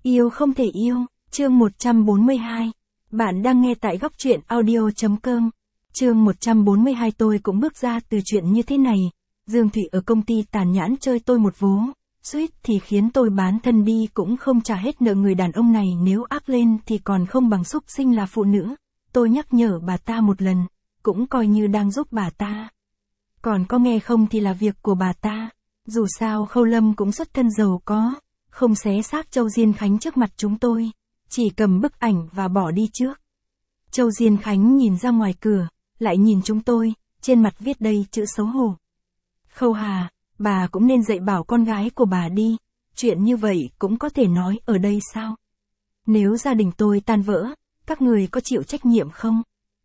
Yêu không thể yêu, chương 142. Bạn đang nghe tại góc truyện audio.com. Chương 142. Tôi cũng bước ra từ chuyện như thế này. Dương Thụy ở công ty tàn nhẫn chơi tôi một vố, suýt thì khiến tôi bán thân đi cũng không trả hết nợ. Người đàn ông này nếu ác lên thì còn không bằng súc sinh là phụ nữ. Tôi nhắc nhở bà ta một lần, cũng coi như đang giúp bà ta. Còn có nghe không thì là việc của bà ta. Dù sao Khâu Lâm cũng xuất thân giàu có, không xé xác Châu Diên Khánh trước mặt chúng tôi, chỉ cầm bức ảnh và bỏ đi trước. Châu Diên Khánh nhìn ra ngoài cửa, lại nhìn chúng tôi, trên mặt viết đầy chữ xấu hổ. Khâu Hà, bà cũng nên dạy bảo con gái của bà đi, chuyện như vậy cũng có thể nói ở đây sao? Nếu gia đình tôi tan vỡ, các người có chịu trách nhiệm không?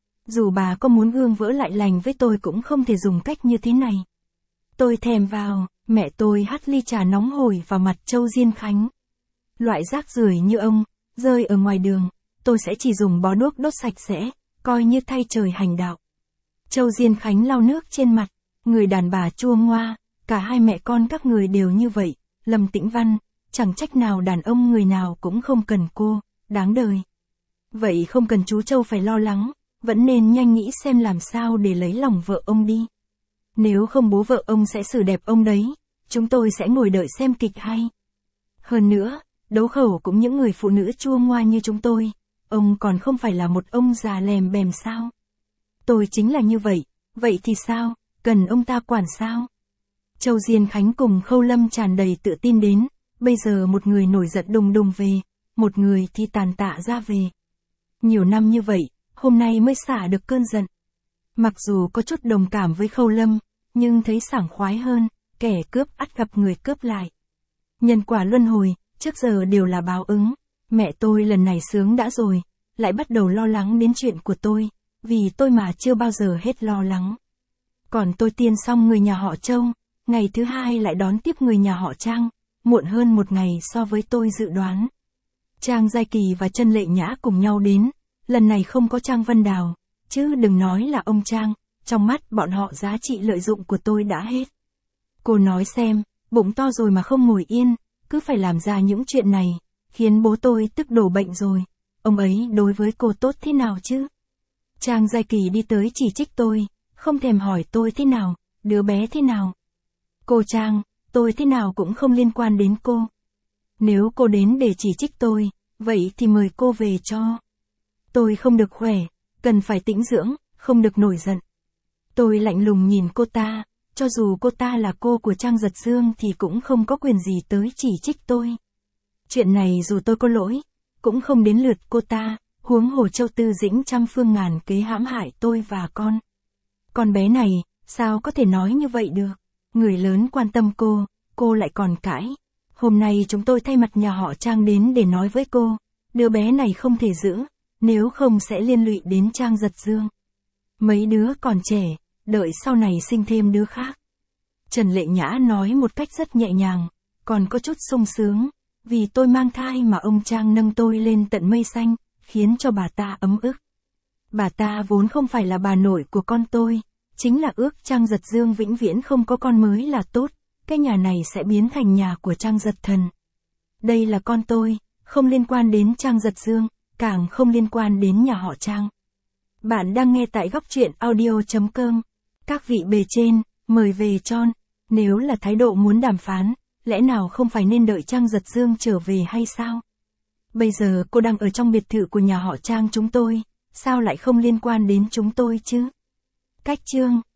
Dù bà có muốn gương vỡ lại lành với tôi cũng không thể dùng cách như thế này. Tôi thèm vào, mẹ tôi hắt ly trà nóng hổi vào mặt Châu Diên Khánh. Loại rác rưởi như ông, rơi ở ngoài đường, tôi sẽ chỉ dùng bó đuốc đốt sạch sẽ, coi như thay trời hành đạo. Châu Diên Khánh lau nước trên mặt, người đàn bà chua ngoa, cả hai mẹ con các người đều như vậy, Lâm Tĩnh Văn, chẳng trách nào đàn ông người nào cũng không cần cô, đáng đời. Vậy không cần chú Châu phải lo lắng, vẫn nên nhanh nghĩ xem làm sao để lấy lòng vợ ông đi. Nếu không bố vợ ông sẽ xử đẹp ông đấy, chúng tôi sẽ ngồi đợi xem kịch hay. Hơn nữa, đấu khẩu cũng những người phụ nữ chua ngoa như chúng tôi, ông còn không phải là một ông già lèm bèm sao? Tôi chính là như vậy thì sao, cần ông ta quản sao? Châu Diên Khánh cùng Khâu Lâm tràn đầy tự tin đến, bây giờ một người nổi giận đùng đùng về, một người thì tàn tạ ra về. Nhiều năm như vậy, hôm nay mới xả được cơn giận. Mặc dù có chút đồng cảm với Khâu Lâm, nhưng thấy sảng khoái hơn, kẻ cướp ắt gặp người cướp lại. Nhân quả luân hồi, trước giờ đều là báo ứng. Mẹ tôi lần này sướng đã rồi, lại bắt đầu lo lắng đến chuyện của tôi, vì tôi mà chưa bao giờ hết lo lắng. Còn tôi tiên xong người nhà họ Châu, ngày thứ hai lại đón tiếp người nhà họ Trang, muộn hơn một ngày so với tôi dự đoán. Trang Giai Kỳ và Trân Lệ Nhã cùng nhau đến, lần này không có Trang Vân Đào, chứ đừng nói là ông Trang, trong mắt bọn họ giá trị lợi dụng của tôi đã hết. Cô nói xem, bụng to rồi mà không ngồi yên, cứ phải làm ra những chuyện này, khiến bố tôi tức đổ bệnh rồi. Ông ấy đối với cô tốt thế nào chứ? Trang Giai Kỳ đi tới chỉ trích tôi, không thèm hỏi tôi thế nào, đứa bé thế nào. Cô Trang, tôi thế nào cũng không liên quan đến cô. Nếu cô đến để chỉ trích tôi, vậy thì mời cô về cho. Tôi không được khỏe, cần phải tĩnh dưỡng, không được nổi giận. Tôi lạnh lùng nhìn cô ta, cho dù cô ta là cô của Trang Giật Dương thì cũng không có quyền gì tới chỉ trích tôi. Chuyện này dù tôi có lỗi, cũng không đến lượt cô ta, huống hồ Châu Tư Dĩnh trăm phương ngàn kế hãm hại tôi và con. Con bé này, sao có thể nói như vậy được? Người lớn quan tâm cô lại còn cãi. Hôm nay chúng tôi thay mặt nhà họ Trang đến để nói với cô, đứa bé này không thể giữ, nếu không sẽ liên lụy đến Trang Giật Dương. Mấy đứa còn trẻ, đợi sau này sinh thêm đứa khác. Trần Lệ Nhã nói một cách rất nhẹ nhàng, còn có chút sung sướng, vì tôi mang thai mà ông Trang nâng tôi lên tận mây xanh, khiến cho bà ta ấm ức. Bà ta vốn không phải là bà nội của con tôi, chính là ước Trang Giật Dương vĩnh viễn không có con mới là tốt, cái nhà này sẽ biến thành nhà của Trang Giật Thần. Đây là con tôi, không liên quan đến Trang Giật Dương, càng không liên quan đến nhà họ Trang. Bạn đang nghe tại góc truyện audio.com. Các vị bề trên, mời về Tron. Nếu là thái độ muốn đàm phán, lẽ nào không phải nên đợi Trang Giật Dương trở về hay sao? Bây giờ cô đang ở trong biệt thự của nhà họ Trang chúng tôi, sao lại không liên quan đến chúng tôi chứ? Cách chương